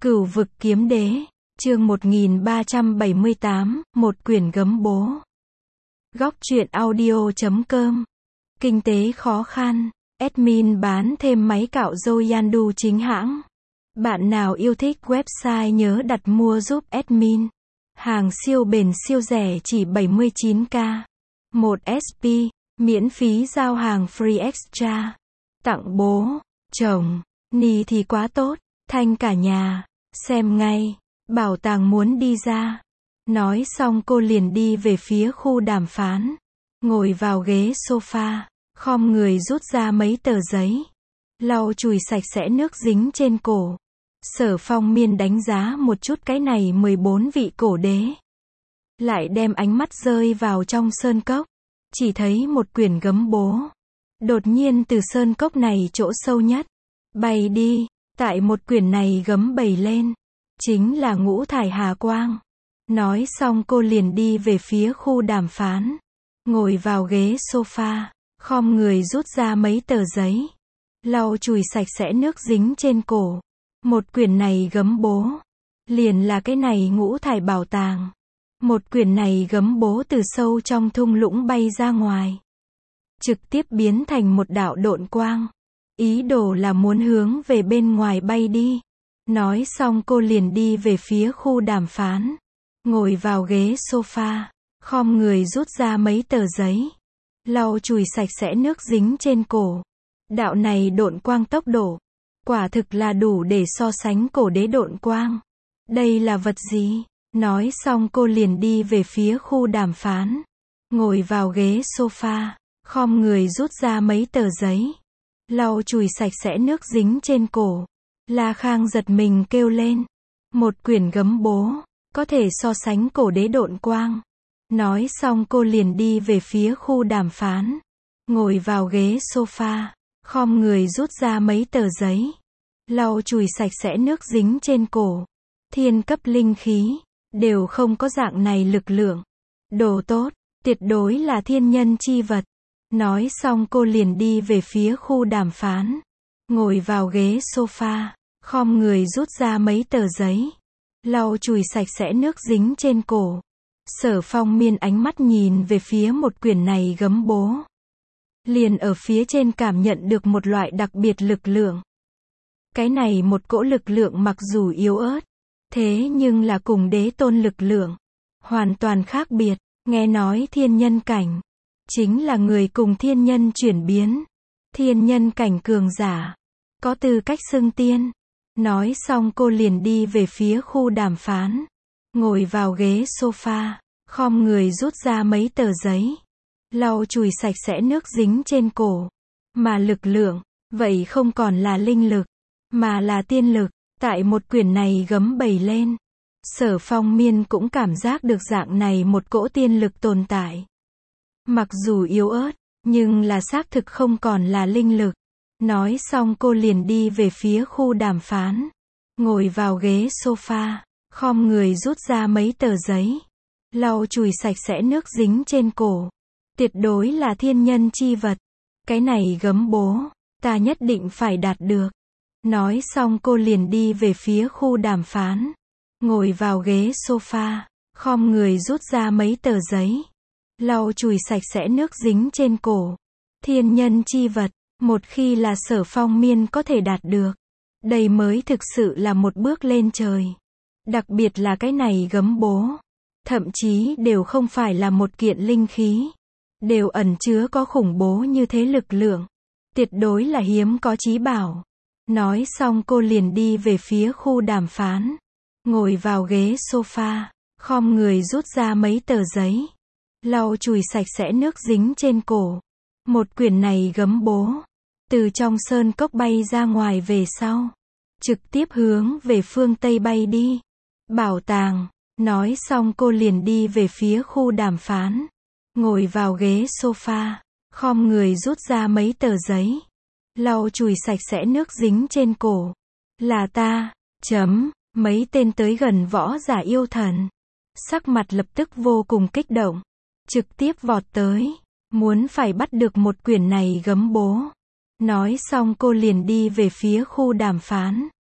Cửu vực kiếm đế, chương 1378, một quyển gấm bố. Góc truyện audio.com. Kinh tế khó khăn, admin bán thêm máy cạo râu Yandu chính hãng. Bạn nào yêu thích website nhớ đặt mua giúp admin. Hàng siêu bền siêu rẻ chỉ 79k. 1 SP, miễn phí giao hàng free extra. Tặng bố, chồng, ni thì quá tốt, thanh cả nhà. Xem ngay, bảo tàng muốn đi ra. Nói xong cô liền đi về phía khu đàm phán. Ngồi vào ghế sofa, khom người rút ra mấy tờ giấy. Lau chùi sạch sẽ nước dính trên cổ. Sở Phong Miên đánh giá một chút cái này 14 vị cổ đế. Lại đem ánh mắt rơi vào trong sơn cốc. Chỉ thấy một quyển gấm bố. Đột nhiên từ sơn cốc này chỗ sâu nhất. Bay đi. Tại một quyển này gấm bày lên. Chính là ngũ thải hà quang. Nói xong cô liền đi về phía khu đàm phán. Ngồi vào ghế sofa. Khom người rút ra mấy tờ giấy. Lau chùi sạch sẽ nước dính trên cổ. Một quyển này gấm bố. Liền là cái này ngũ thải bảo tàng. Một quyển này gấm bố từ sâu trong thung lũng bay ra ngoài. Trực tiếp biến thành một đạo độn quang. Ý đồ là muốn hướng về bên ngoài bay đi. Nói xong cô liền đi về phía khu đàm phán. Ngồi vào ghế sofa. Khom người rút ra mấy tờ giấy. Lau chùi sạch sẽ nước dính trên cổ. Đạo này độn quang tốc độ. Quả thực là đủ để so sánh cổ đế độn quang. Đây là vật gì? Nói xong cô liền đi về phía khu đàm phán. Ngồi vào ghế sofa. Khom người rút ra mấy tờ giấy. Lau chùi sạch sẽ nước dính trên cổ. La Khang giật mình kêu lên. Một quyển gấm bố. Có thể so sánh cổ đế độn quang. Nói xong cô liền đi về phía khu đàm phán. Ngồi vào ghế sofa. Khom người rút ra mấy tờ giấy. Lau chùi sạch sẽ nước dính trên cổ. Thiên cấp linh khí. Đều không có dạng này lực lượng. Đồ tốt. Tuyệt đối là thiên nhân chi vật. Nói xong cô liền đi về phía khu đàm phán. Ngồi vào ghế sofa. Khom người rút ra mấy tờ giấy. Lau chùi sạch sẽ nước dính trên cổ. Sở Phong Miên ánh mắt nhìn về phía một quyển này gấm bố. Liền ở phía trên cảm nhận được một loại đặc biệt lực lượng. Cái này một cỗ lực lượng mặc dù yếu ớt. Thế nhưng là cùng đế tôn lực lượng. Hoàn toàn khác biệt. Nghe nói thiên nhân cảnh. Chính là người cùng thiên nhân chuyển biến. Thiên nhân cảnh cường giả. Có tư cách xưng tiên. Nói xong cô liền đi về phía khu đàm phán. Ngồi vào ghế sofa. Khom người rút ra mấy tờ giấy. Lau chùi sạch sẽ nước dính trên cổ. Mà lực lượng. Vậy không còn là linh lực. Mà là tiên lực. Tại một quyển này gấm bày lên. Sở Phong Miên cũng cảm giác được dạng này một cỗ tiên lực tồn tại. Mặc dù yếu ớt, nhưng là xác thực không còn là linh lực. Nói xong cô liền đi về phía khu đàm phán. Ngồi vào ghế sofa. Khom người rút ra mấy tờ giấy. Lau chùi sạch sẽ nước dính trên cổ. Tuyệt đối là thiên nhân chi vật. Cái này gấm bố. Ta nhất định phải đạt được. Nói xong cô liền đi về phía khu đàm phán. Ngồi vào ghế sofa. Khom người rút ra mấy tờ giấy. Lau chùi sạch sẽ nước dính trên cổ. Thiên nhân chi vật. Một khi là Sở Phong Miên có thể đạt được. Đây mới thực sự là một bước lên trời. Đặc biệt là cái này gấm bố. Thậm chí đều không phải là một kiện linh khí. Đều ẩn chứa có khủng bố như thế lực lượng. Tuyệt đối là hiếm có chí bảo. Nói xong cô liền đi về phía khu đàm phán. Ngồi vào ghế sofa. Khom người rút ra mấy tờ giấy. Lau chùi sạch sẽ nước dính trên cổ. Một quyển này gấm bố. Từ trong sơn cốc bay ra ngoài về sau. Trực tiếp hướng về phương Tây bay đi. Bảo tàng. Nói xong cô liền đi về phía khu đàm phán. Ngồi vào ghế sofa. Khom người rút ra mấy tờ giấy. Lau chùi sạch sẽ nước dính trên cổ. Là ta. Mấy tên tới gần võ giả yêu thần. Sắc mặt lập tức vô cùng kích động. Trực tiếp vọt tới. Muốn phải bắt được một quyển này gấm bố. Nói xong cô liền đi về phía khu đàm phán.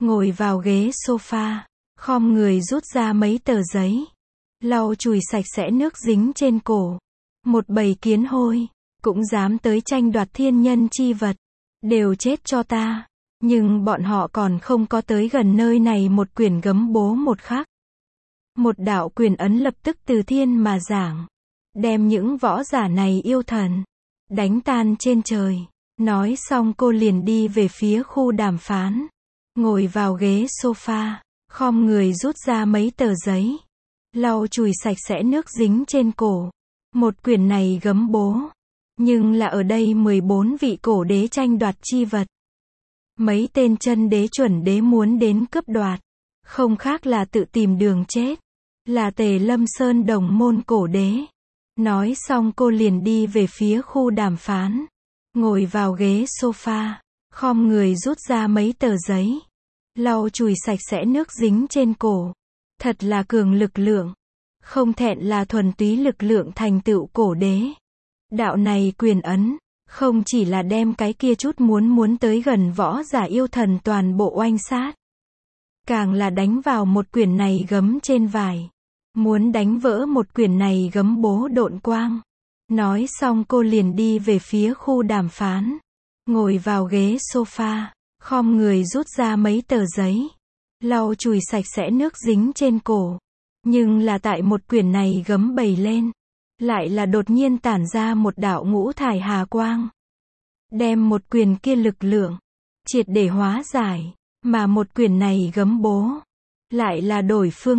ngồi vào ghế sofa, khom người rút ra mấy tờ giấy, lau chùi sạch sẽ nước dính trên cổ. Một bầy kiến hôi, cũng dám tới tranh đoạt thiên nhân chi vật, đều chết cho ta. Nhưng bọn họ còn không có tới gần nơi này một quyển gấm bố một khắc. Một đạo quyền ấn lập tức từ thiên mà giảng, đem những võ giả này yêu thần đánh tan trên trời. Nói xong cô liền đi về phía khu đàm phán, ngồi vào ghế sofa, khom người rút ra mấy tờ giấy, lau chùi sạch sẽ nước dính trên cổ. Một quyển này gấm bố, nhưng là ở đây 14 vị cổ đế tranh đoạt chi vật. Mấy tên chân đế chuẩn đế muốn đến cướp đoạt, không khác là tự tìm đường chết. Là Tề Lâm Sơn đồng môn cổ đế. Nói xong cô liền đi về phía khu đàm phán, ngồi vào ghế sofa, khom người rút ra mấy tờ giấy, lau chùi sạch sẽ nước dính trên cổ. Thật là cường lực lượng, không thẹn là thuần túy lực lượng thành tựu cổ đế. Đạo này quyền ấn, không chỉ là đem cái kia chút muốn tới gần võ giả yêu thần toàn bộ oanh sát, càng là đánh vào một quyển này gấm trên vải, muốn đánh vỡ một quyển này gấm bố độn quang. Nói xong cô liền đi về phía khu đàm phán, ngồi vào ghế sofa, khom người rút ra mấy tờ giấy, lau chùi sạch sẽ nước dính trên cổ. Nhưng là tại một quyển này gấm bày lên, lại là đột nhiên tản ra một đạo ngũ thải hà quang, đem một quyển kia lực lượng triệt để hóa giải. Mà một quyển này gấm bố lại là đổi phương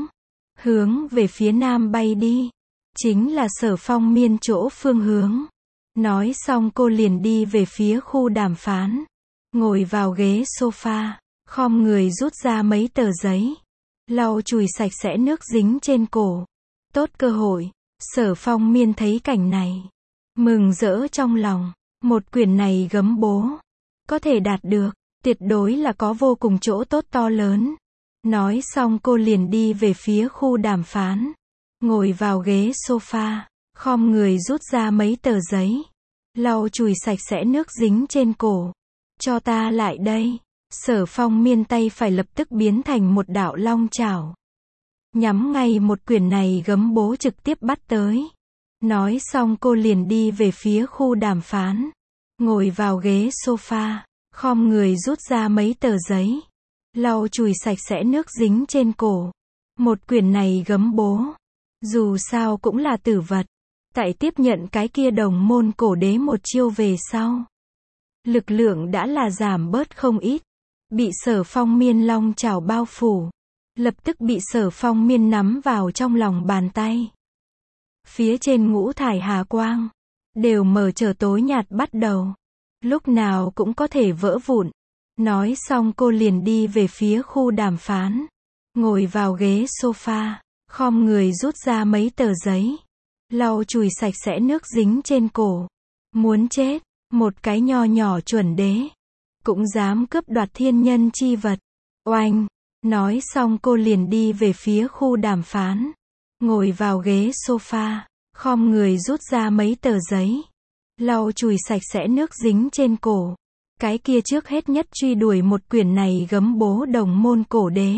hướng về phía nam bay đi, chính là Sở Phong Miên chỗ phương hướng. Nói xong cô liền đi về phía khu đàm phán, ngồi vào ghế sofa, khom người rút ra mấy tờ giấy, lau chùi sạch sẽ nước dính trên cổ. Tốt cơ hội, Sở Phong Miên thấy cảnh này, mừng rỡ trong lòng. Một quyển này gấm bố có thể đạt được, tuyệt đối là có vô cùng chỗ tốt to lớn. Nói xong cô liền đi về phía khu đàm phán, ngồi vào ghế sofa, khom người rút ra mấy tờ giấy, lau chùi sạch sẽ nước dính trên cổ. Cho ta lại đây. Sở Phong Miên tay phải lập tức biến thành một đạo long chảo, nhắm ngay một quyển này gấm bố trực tiếp bắt tới. Nói xong cô liền đi về phía khu đàm phán, ngồi vào ghế sofa, khom người rút ra mấy tờ giấy, lau chùi sạch sẽ nước dính trên cổ. Một quyển này gấm bố, dù sao cũng là tử vật, tại tiếp nhận cái kia đồng môn cổ đế một chiêu về sau, lực lượng đã là giảm bớt không ít. Bị Sở Phong Miên long chảo bao phủ, lập tức bị Sở Phong Miên nắm vào trong lòng bàn tay. Phía trên ngũ thải hà quang đều mờ trở tối nhạt bắt đầu, lúc nào cũng có thể vỡ vụn. Nói xong cô liền đi về phía khu đàm phán, ngồi vào ghế sofa, khom người rút ra mấy tờ giấy, lau chùi sạch sẽ nước dính trên cổ. Muốn chết, một cái nho nhỏ chuẩn đế cũng dám cướp đoạt thiên nhân chi vật. Oanh! Nói xong cô liền đi về phía khu đàm phán, ngồi vào ghế sofa, khom người rút ra mấy tờ giấy, lau chùi sạch sẽ nước dính trên cổ. Cái kia trước hết nhất truy đuổi một quyển này gấm bố đồng môn cổ đế,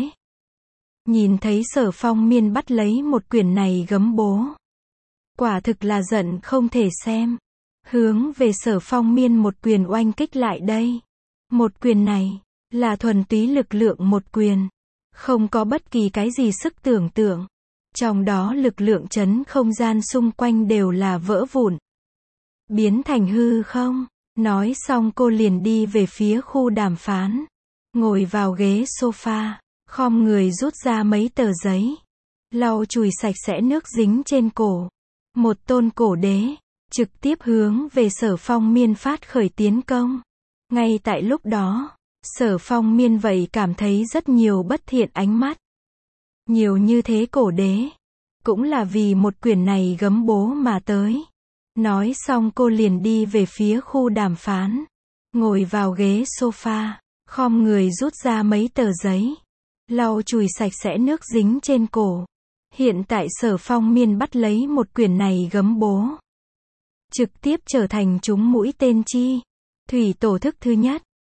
nhìn thấy Sở Phong Miên bắt lấy một quyển này gấm bố, quả thực là giận không thể xem, hướng về Sở Phong Miên một quyền oanh kích lại đây. Một quyền này là thuần túy lực lượng một quyền, không có bất kỳ cái gì sức tưởng tượng, trong đó lực lượng chấn không gian xung quanh đều là vỡ vụn, biến thành hư không. Nói xong cô liền đi về phía khu đàm phán, ngồi vào ghế sofa, khom người rút ra mấy tờ giấy, lau chùi sạch sẽ nước dính trên cổ. Một tôn cổ đế trực tiếp hướng về Sở Phong Miên phát khởi tiến công. Ngay tại lúc đó, Sở Phong Miên vậy cảm thấy rất nhiều bất thiện ánh mắt. Nhiều như thế cổ đế, cũng là vì một quyển này gấm bố mà tới. Nói xong cô liền đi về phía khu đàm phán, ngồi vào ghế sofa, khom người rút ra mấy tờ giấy, lau chùi sạch sẽ nước dính trên cổ. Hiện tại Sở Phong Miên bắt lấy một quyển này gấm bố, trực tiếp trở thành chúng mũi tên chi thủy tổ thức thứ nhất.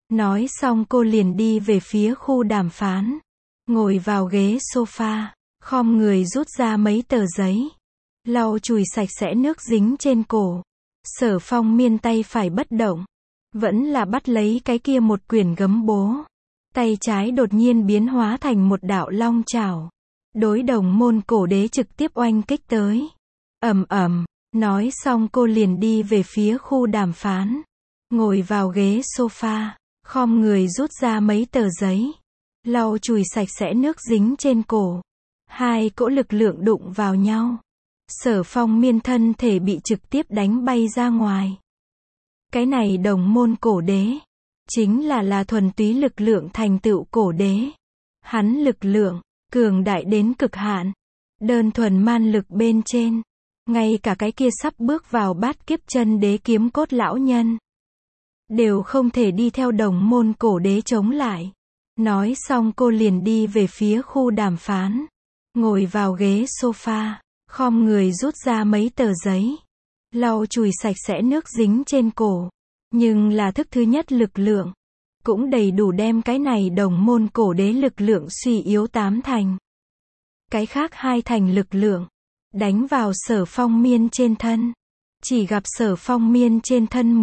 Nói xong cô liền đi về phía khu đàm phán. Ngồi vào ghế sofa, khom người rút ra mấy tờ giấy. Lau chùi sạch sẽ nước dính trên cổ. Sở Phong Miên tay phải bất động. Vẫn là bắt lấy cái kia một quyển gấm bố. Tay trái đột nhiên biến hóa thành một đạo long chảo. Đối đồng môn cổ đế trực tiếp oanh kích tới. Ầm ầm, nói xong cô liền đi về phía khu đàm phán. Ngồi vào ghế sofa, khom người rút ra mấy tờ giấy. Lau chùi sạch sẽ nước dính trên cổ. Hai cỗ lực lượng đụng vào nhau. Sở Phong Miên thân thể bị trực tiếp đánh bay ra ngoài. Cái này đồng môn cổ đế. Chính là thuần túy lực lượng thành tựu cổ đế. Hắn lực lượng, cường đại đến cực hạn. Đơn thuần man lực bên trên. Ngay cả cái kia sắp bước vào bát kiếp chân đế kiếm cốt lão nhân. Đều không thể đi theo đồng môn cổ đế chống lại. Nói xong cô liền đi về phía khu đàm phán. Ngồi vào ghế sofa, khom người rút ra mấy tờ giấy. Lau chùi sạch sẽ nước dính trên cổ. Nhưng là thức thứ nhất lực lượng. Cũng đầy đủ đem cái này đồng môn cổ đế lực lượng suy yếu 8 thành. Cái khác 2 thành lực lượng. Đánh vào Sở Phong Miên trên thân. Chỉ gặp Sở Phong Miên trên thân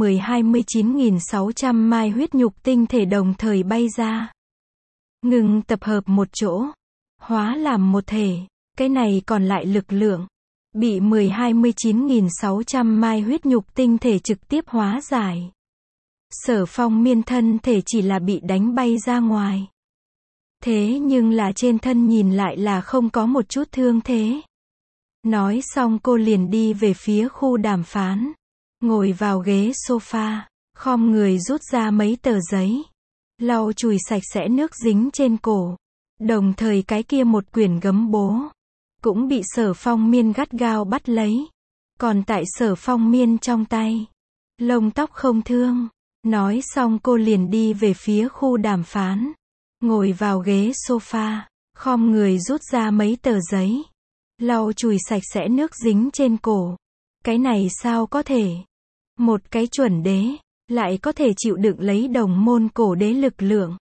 29.600 mai huyết nhục tinh thể đồng thời bay ra. Ngừng tập hợp một chỗ. Hóa làm một thể. Cái này còn lại lực lượng. Bị 29.600 mai huyết nhục tinh thể trực tiếp hóa giải. Sở Phong Miên thân thể chỉ là bị đánh bay ra ngoài. Thế nhưng là trên thân nhìn lại là không có một chút thương thế. Nói xong cô liền đi về phía khu đàm phán. Ngồi vào ghế sofa, khom người rút ra mấy tờ giấy. Lau chùi sạch sẽ nước dính trên cổ. Đồng thời cái kia một quyển gấm bố. Cũng bị Sở Phong Miên gắt gao bắt lấy. Còn tại Sở Phong Miên trong tay. Lông tóc không thương. Nói xong cô liền đi về phía khu đàm phán. Ngồi vào ghế sofa, khom người rút ra mấy tờ giấy. Lau chùi sạch sẽ nước dính trên cổ. Cái này sao có thể? Một cái chuẩn đế, lại có thể chịu đựng lấy đồng môn cổ đế lực lượng.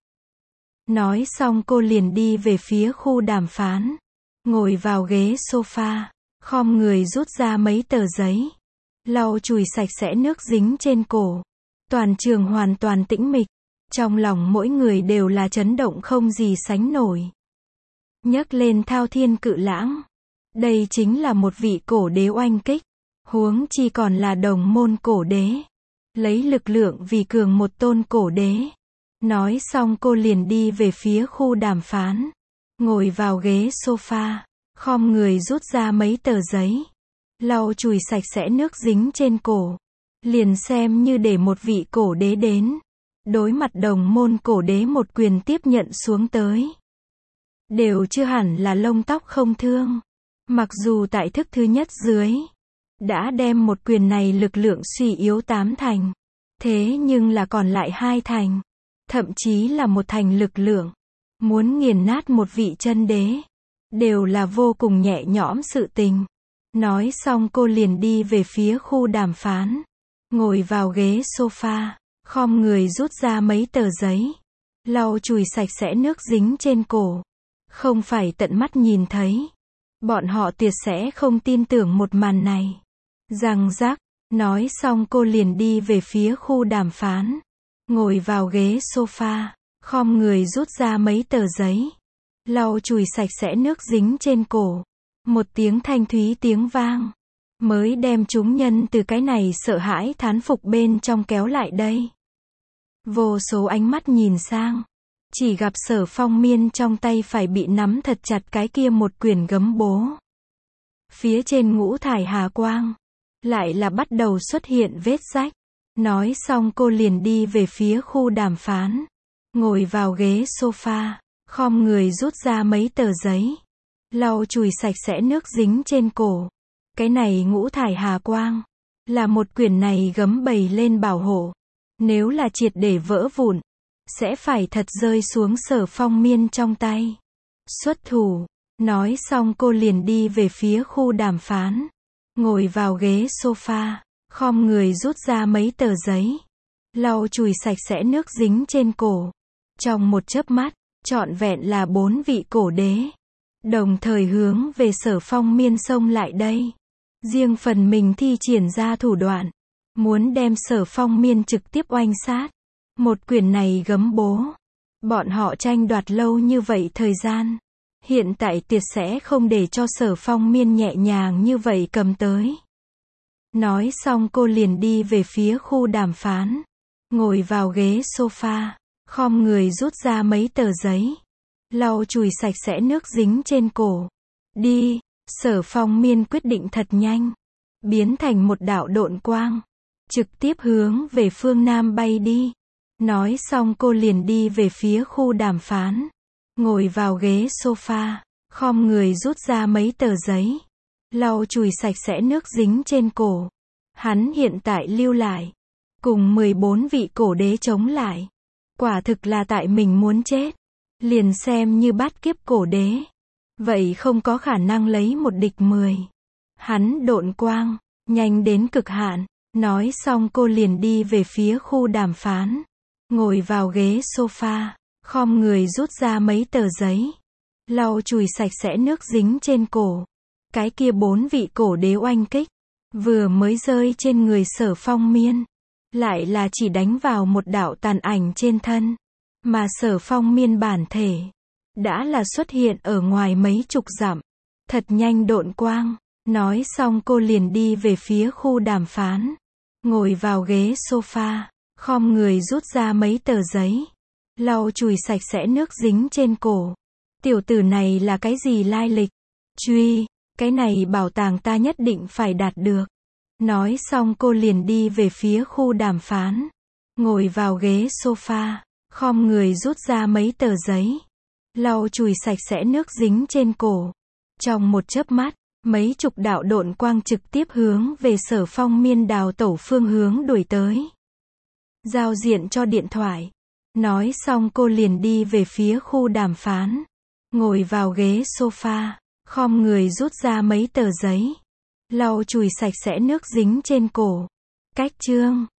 Nói xong cô liền đi về phía khu đàm phán. Ngồi vào ghế sofa, khom người rút ra mấy tờ giấy. Lau chùi sạch sẽ nước dính trên cổ. Toàn trường hoàn toàn tĩnh mịch. Trong lòng mỗi người đều là chấn động không gì sánh nổi. Nhấc lên thao thiên cự lãng. Đây chính là một vị cổ đế oanh kích. Huống chi còn là đồng môn cổ đế. Lấy lực lượng vì cường một tôn cổ đế. Nói xong cô liền đi về phía khu đàm phán. Ngồi vào ghế sofa. Khom người rút ra mấy tờ giấy. Lau chùi sạch sẽ nước dính trên cổ. Liền xem như để một vị cổ đế đến. Đối mặt đồng môn cổ đế một quyền tiếp nhận xuống tới. Đều chưa hẳn là lông tóc không thương. Mặc dù tại thức thứ nhất dưới. Đã đem một quyền này lực lượng suy yếu 8 thành. Thế nhưng là còn lại 2 thành. Thậm chí là 1 thành lực lượng. Muốn nghiền nát một vị chân đế. Đều là vô cùng nhẹ nhõm sự tình. Nói xong cô liền đi về phía khu đàm phán. Ngồi vào ghế sofa. Khom người rút ra mấy tờ giấy. Lau chùi sạch sẽ nước dính trên cổ. Không phải tận mắt nhìn thấy. Bọn họ tuyệt sẽ không tin tưởng một màn này. Răng rắc. Nói xong cô liền đi về phía khu đàm phán. Ngồi vào ghế sofa. Khom người rút ra mấy tờ giấy. Lau chùi sạch sẽ nước dính trên cổ. Một tiếng thanh thúy tiếng vang. Mới đem chúng nhân từ cái này sợ hãi thán phục bên trong kéo lại đây. Vô số ánh mắt nhìn sang. Chỉ gặp Sở Phong Miên trong tay phải bị nắm thật chặt cái kia một quyển gấm bố. Phía trên ngũ thải hà quang. Lại là bắt đầu xuất hiện vết rách. Nói xong cô liền đi về phía khu đàm phán. Ngồi vào ghế sofa. Khom người rút ra mấy tờ giấy. Lau chùi sạch sẽ nước dính trên cổ. Cái này ngũ thải hà quang. Là một quyển này gấm bày lên bảo hộ. Nếu là triệt để vỡ vụn. Sẽ phải thật rơi xuống Sở Phong Miên trong tay. Xuất thủ. Nói xong cô liền đi về phía khu đàm phán. Ngồi vào ghế sofa. Khom người rút ra mấy tờ giấy. lau chùi sạch sẽ nước dính trên cổ. Trong một chớp mắt, trọn vẹn là 4 vị cổ đế, đồng thời hướng về Sở Phong Miên xông lại đây. Riêng phần mình thi triển ra thủ đoạn, muốn đem Sở Phong Miên trực tiếp oanh sát. Một quyền này gấm bố. Bọn họ tranh đoạt lâu như vậy thời gian. Hiện tại tuyệt sẽ không để cho Sở Phong Miên nhẹ nhàng như vậy cầm tới. Nói xong cô liền đi về phía khu đàm phán. Ngồi vào ghế sofa, khom người rút ra mấy tờ giấy. Lau chùi sạch sẽ nước dính trên cổ. Đi, Sở Phong Miên quyết định thật nhanh. Biến thành một đạo độn quang. Trực tiếp hướng về phương Nam bay đi. Nói xong cô liền đi về phía khu đàm phán. Ngồi vào ghế sofa, khom người rút ra mấy tờ giấy. Lau chùi sạch sẽ nước dính trên cổ. Hắn hiện tại lưu lại. Cùng 14 vị cổ đế chống lại. Quả thực là tại mình muốn chết. Liền xem như bát kiếp cổ đế. Vậy không có khả năng lấy một địch 10. Hắn độn quang, nhanh đến cực hạn. Nói xong cô liền đi về phía khu đàm phán. Ngồi vào ghế sofa, khom người rút ra mấy tờ giấy. Lau chùi sạch sẽ nước dính trên cổ. Cái kia 4 vị cổ đế oanh kích. Vừa mới rơi trên người Sở Phong Miên. Lại là chỉ đánh vào một đạo tàn ảnh trên thân. Mà Sở Phong Miên bản thể. Đã là xuất hiện ở ngoài mấy chục dặm. Thật nhanh độn quang. Nói xong cô liền đi về phía khu đàm phán. Ngồi vào ghế sofa. Khom người rút ra mấy tờ giấy. Lau chùi sạch sẽ nước dính trên cổ. Tiểu tử này là cái gì lai lịch? Truy, cái này bảo tàng ta nhất định phải đạt được. Nói xong cô liền đi về phía khu đàm phán. Ngồi vào ghế sofa. Khom người rút ra mấy tờ giấy. Lau chùi sạch sẽ nước dính trên cổ. Trong một chớp mắt, mấy chục đạo độn quang trực tiếp hướng về Sở Phong Miên đào tẩu phương hướng đuổi tới. Giao diện cho điện thoại. Nói xong cô liền đi về phía khu đàm phán. Ngồi vào ghế sofa. Khom người rút ra mấy tờ giấy. Lau chùi sạch sẽ nước dính trên cổ. Cách chương